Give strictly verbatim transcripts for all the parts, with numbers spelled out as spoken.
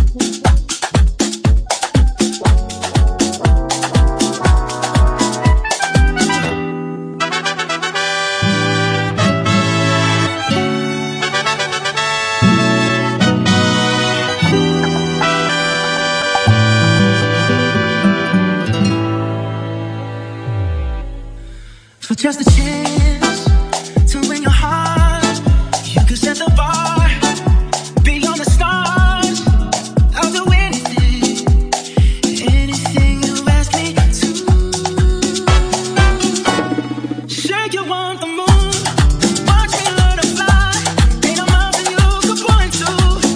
Just a chance to win your heart. You could set the bar beyond the stars. I'll do anything, anything you ask me to. Say you want the moon, watch me learn to fly. Ain't no mountain you could point to.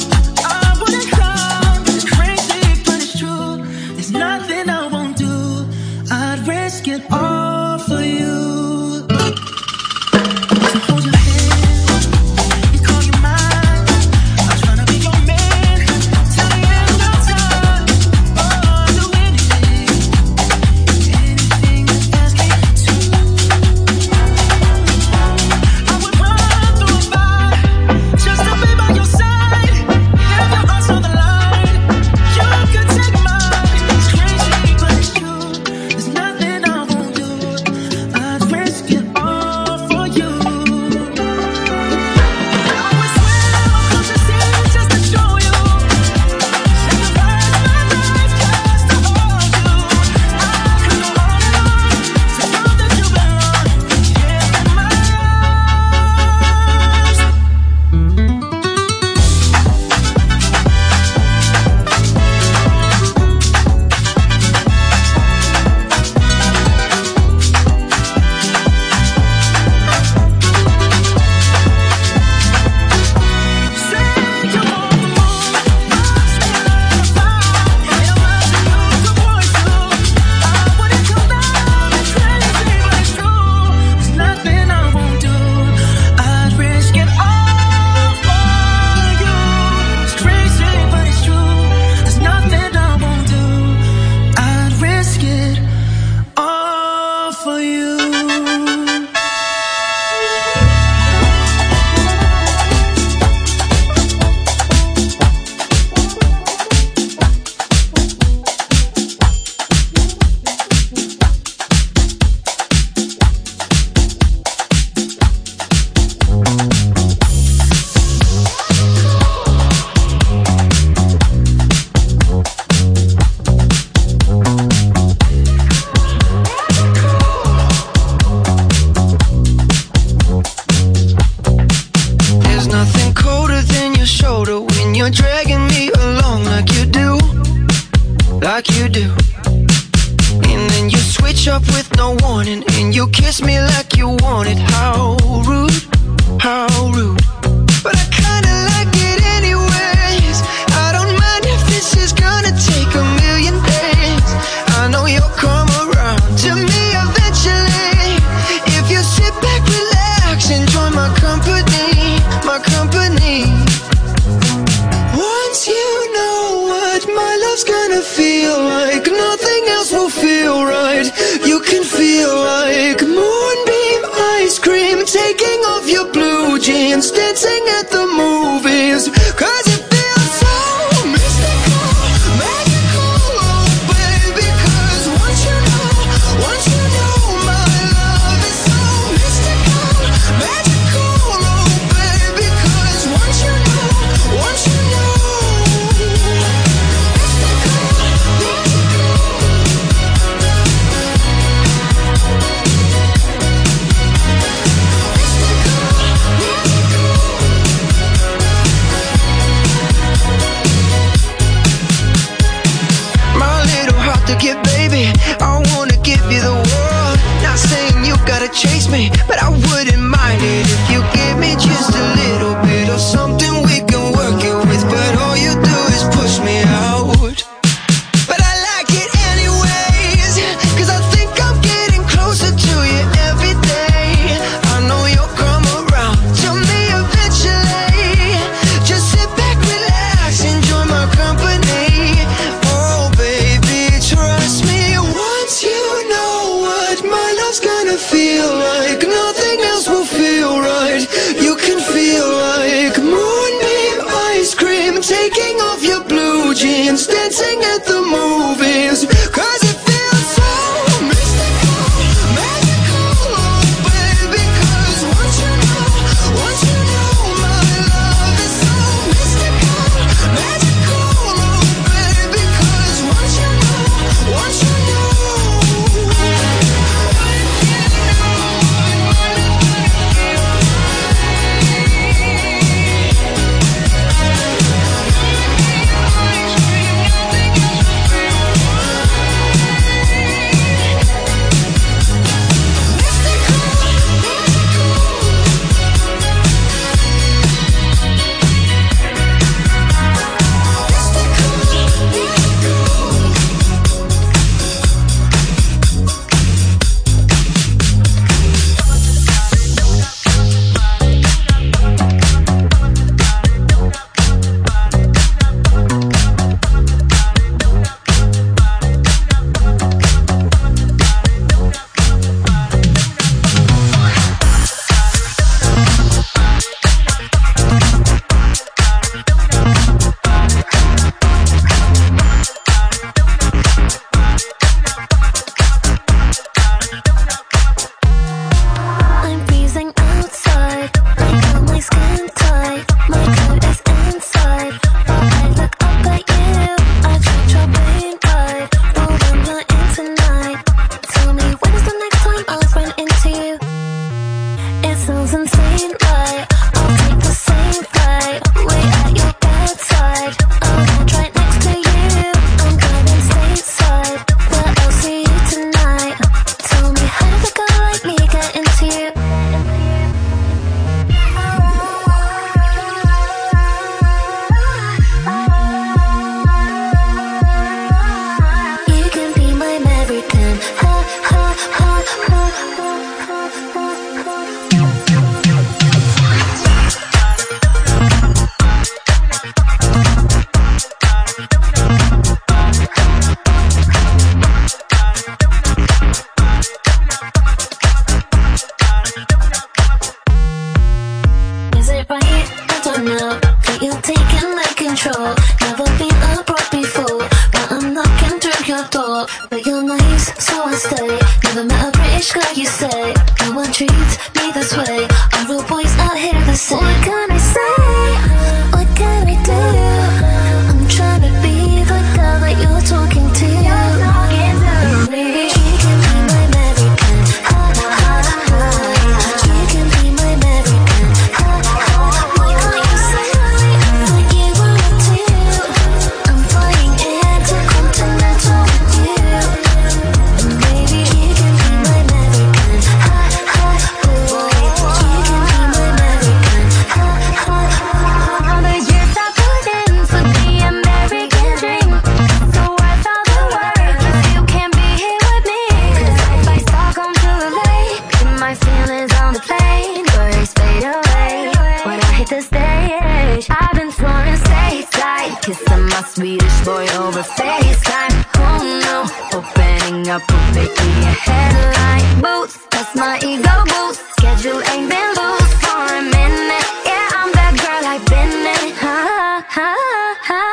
I wouldn't climb, it's crazy but it's true. There's nothing I won't do. I'd risk it all for you. Mystical. Swedish boy over FaceTime. Oh no, opening up will make me a headline. Boots, that's my ego boost. Schedule ain't been loose for a minute. Yeah, I'm that girl, I've been it. Ha ha ha ha.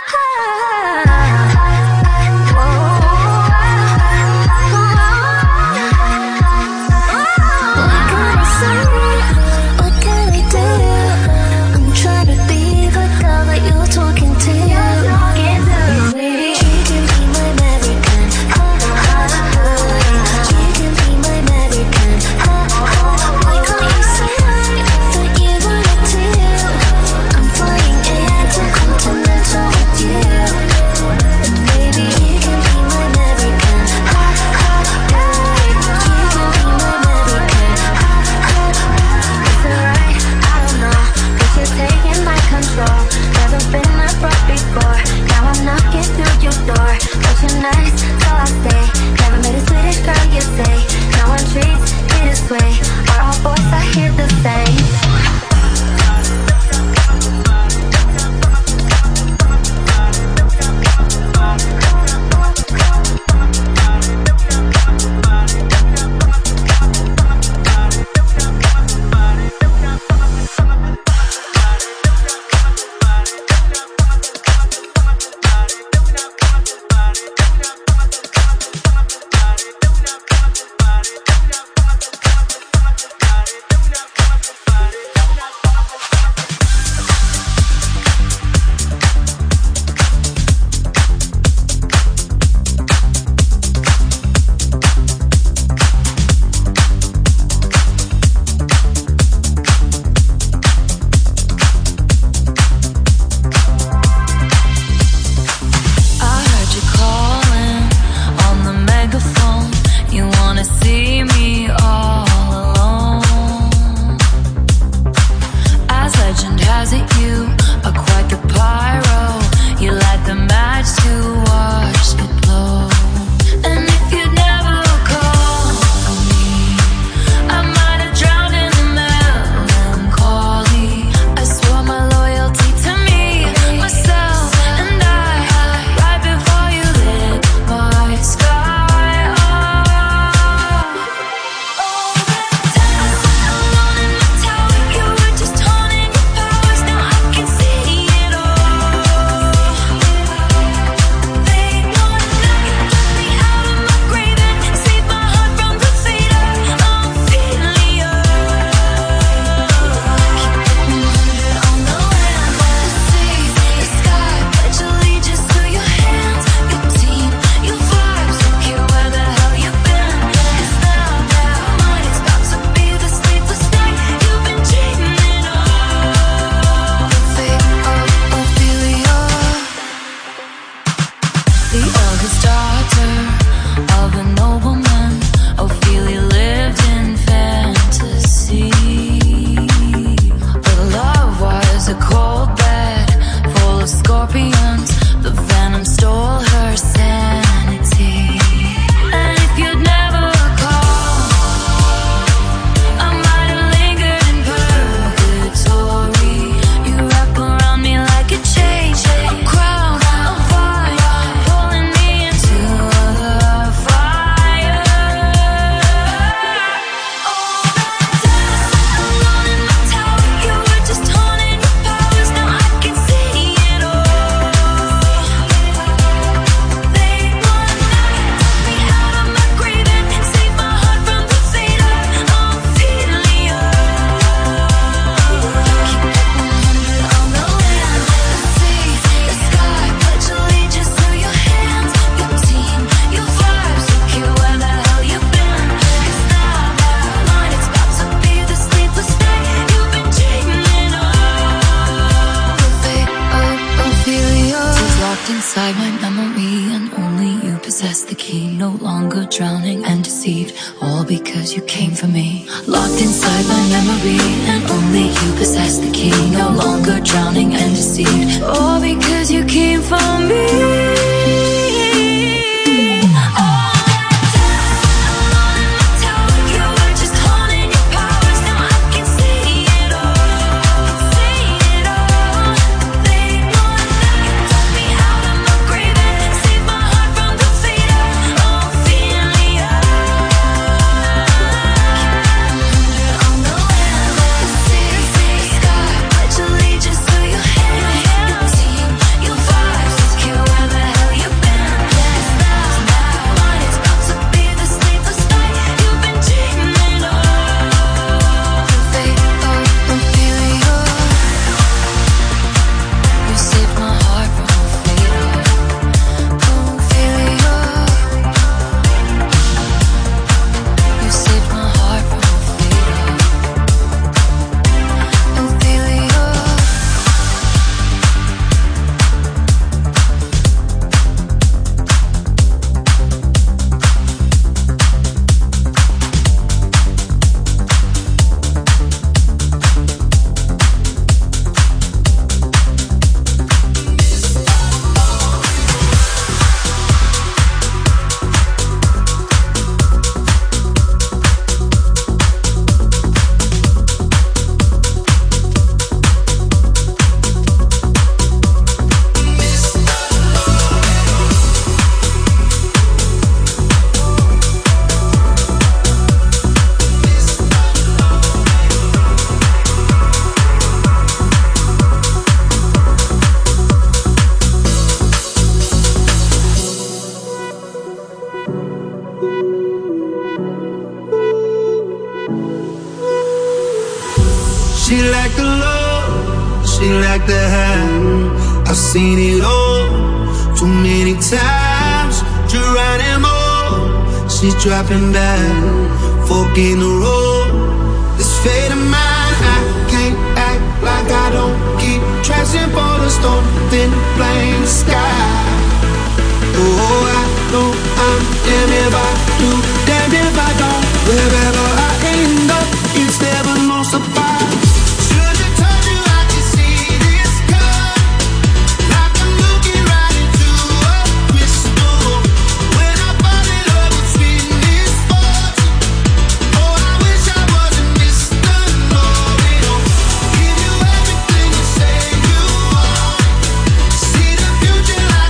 inside my memory, and only you possess the key. No longer drowning and deceived, all because you came for me. Locked inside my memory, and only you possess the key. No longer drowning and deceived, all because you came for me. Out like the love, she like the hand. I've seen it all, too many times. Geronimo, she's dropping back, fork in the road. This fate of mine, I can't act like I don't keep tracks and for the storm, thin flame sky. Oh, I know I'm damned if I do, damned if I don't. Wherever I end up, it's never no surprise. Should've told you I could see this coming, like I'm looking right into a crystal. When I fall in love with sweet misfortune, oh, I wish I wasn't Mister Know-it-all. Give you everything you say you want, see the future like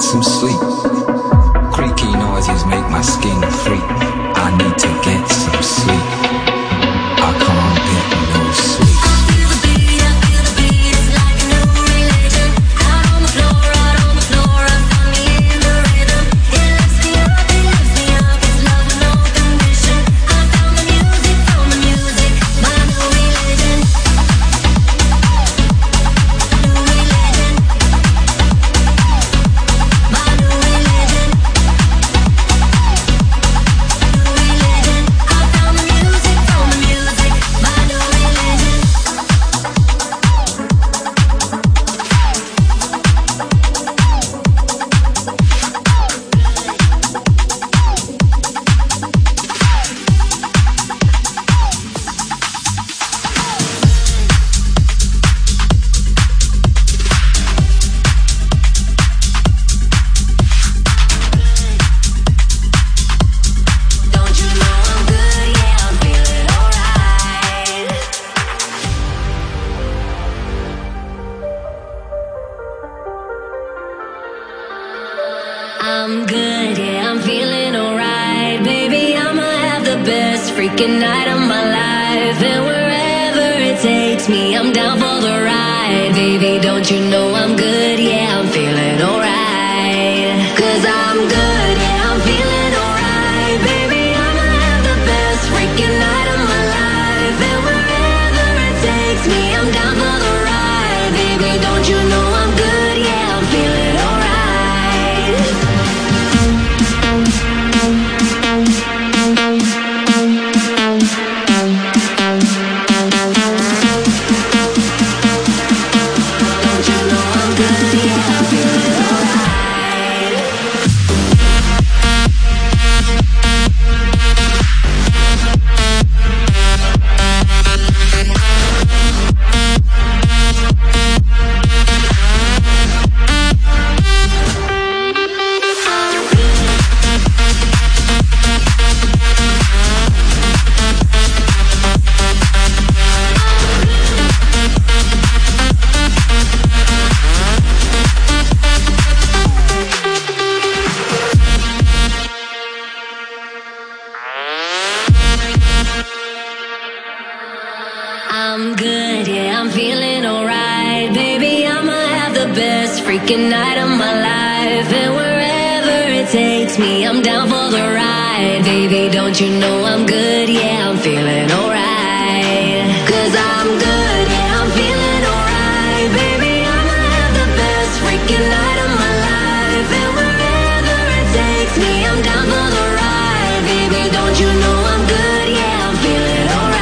some sleep. Creaky noises make my skin creep. I need to get some sleep. I can't get no sleep. I'm good, yeah, I'm feeling alright. Baby, I'ma have the best freaking night of my life. And wherever it takes me, I'm down for the ride. Baby, don't you know I'm good, yeah, I'm feeling alright. Cause I'm good, yeah, I'm feeling alright. Baby, I'ma have the best freaking night of my life. And wherever it takes me, I'm down for the ride. Baby, don't you know I'm good, yeah, I'm feeling alright. I'm good, yeah, I'm feeling alright. Baby, I'ma have the best freaking night of my life. And wherever it takes me, I'm down for the ride. Baby, don't you know I'm good, yeah, I'm feeling alright. Cause I'm good, yeah, I'm feeling alright. Baby, I'ma have the best freaking night of my life. And wherever it takes me, I'm down for the ride. Baby, don't you know I'm good, yeah, I'm feeling alright.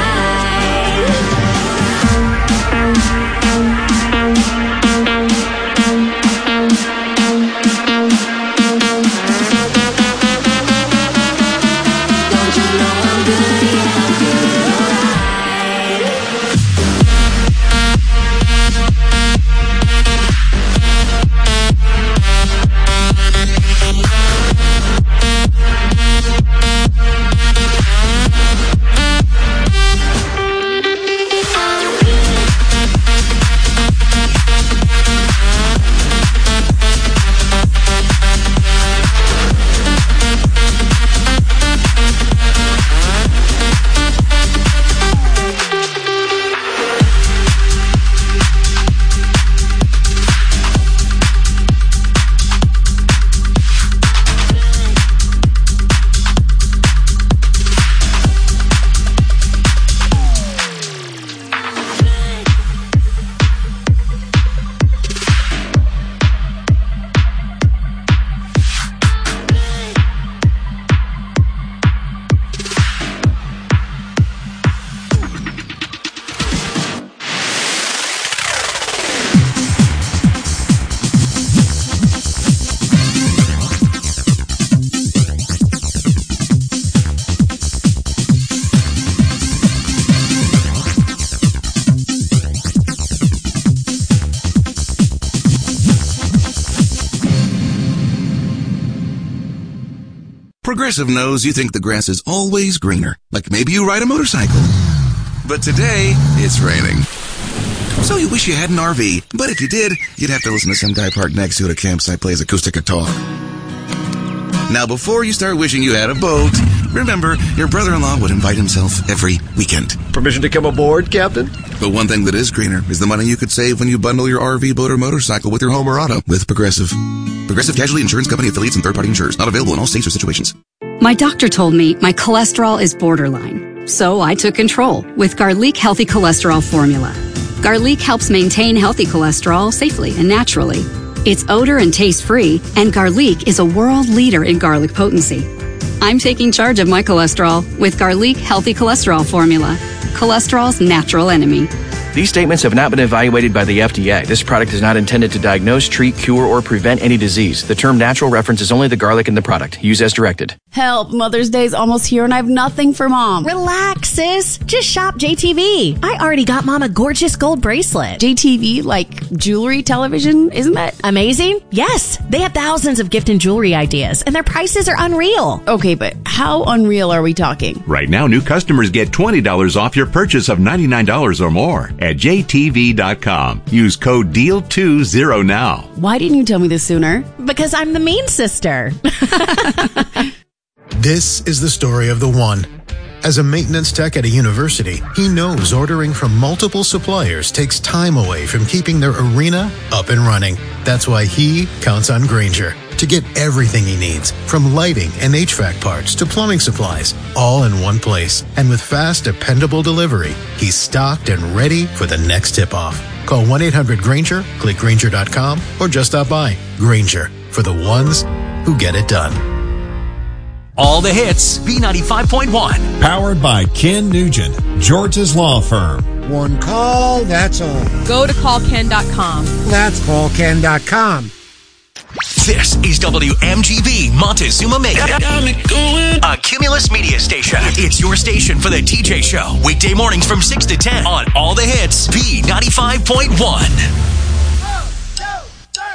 Progressive knows you think the grass is always greener, like maybe you ride a motorcycle. But today, it's raining. So you wish you had an R V, but if you did, you'd have to listen to some guy parked next to you at a campsite play his acoustic guitar. Now, before you start wishing you had a boat, remember, your brother-in-law would invite himself every weekend. Permission to come aboard, Captain? But one thing that is greener is the money you could save when you bundle your R V, boat, or motorcycle with your home or auto with Progressive. Progressive Casualty Insurance Company affiliates and third-party insurers. Not available in all states or situations. My doctor told me my cholesterol is borderline, so I took control with Garlic Healthy Cholesterol Formula. Garlic helps maintain healthy cholesterol safely and naturally. It's odor and taste-free, and Garlic is a world leader in garlic potency. I'm taking charge of my cholesterol with Garlic Healthy Cholesterol Formula, cholesterol's natural enemy. These statements have not been evaluated by the F D A. This product is not intended to diagnose, treat, cure, or prevent any disease. The term natural references only the garlic in the product. Use as directed. Help, Mother's Day's almost here and I have nothing for Mom. Relax, sis. Just shop J T V. I already got Mom a gorgeous gold bracelet. J T V, like jewelry television, isn't that amazing? Yes. They have thousands of gift and jewelry ideas, and their prices are unreal. Okay, but how unreal are we talking? Right now, new customers get twenty dollars off your purchase of ninety-nine dollars or more at J T V dot com. Use code D E A L twenty now. Why didn't you tell me this sooner? Because I'm the mean sister. This is the story of the one. As a maintenance tech at a university, he knows ordering from multiple suppliers takes time away from keeping their arena up and running. That's why he counts on Grainger to get everything he needs, from lighting and H V A C parts to plumbing supplies, all in one place. And with fast, dependable delivery, he's stocked and ready for the next tip-off. Call one eight hundred Grainger, click Grainger dot com, or just stop by. Grainger, for the ones who get it done. All the hits, B ninety-five point one. Powered by Ken Nugent, George's Law Firm. One call, that's all. Go to call ken dot com. That's call ken dot com. This is W M G B Montezuma Mega, a Cumulus media station. It's your station for the T J Show. Weekday mornings from six to ten on All the Hits, B ninety-five point one.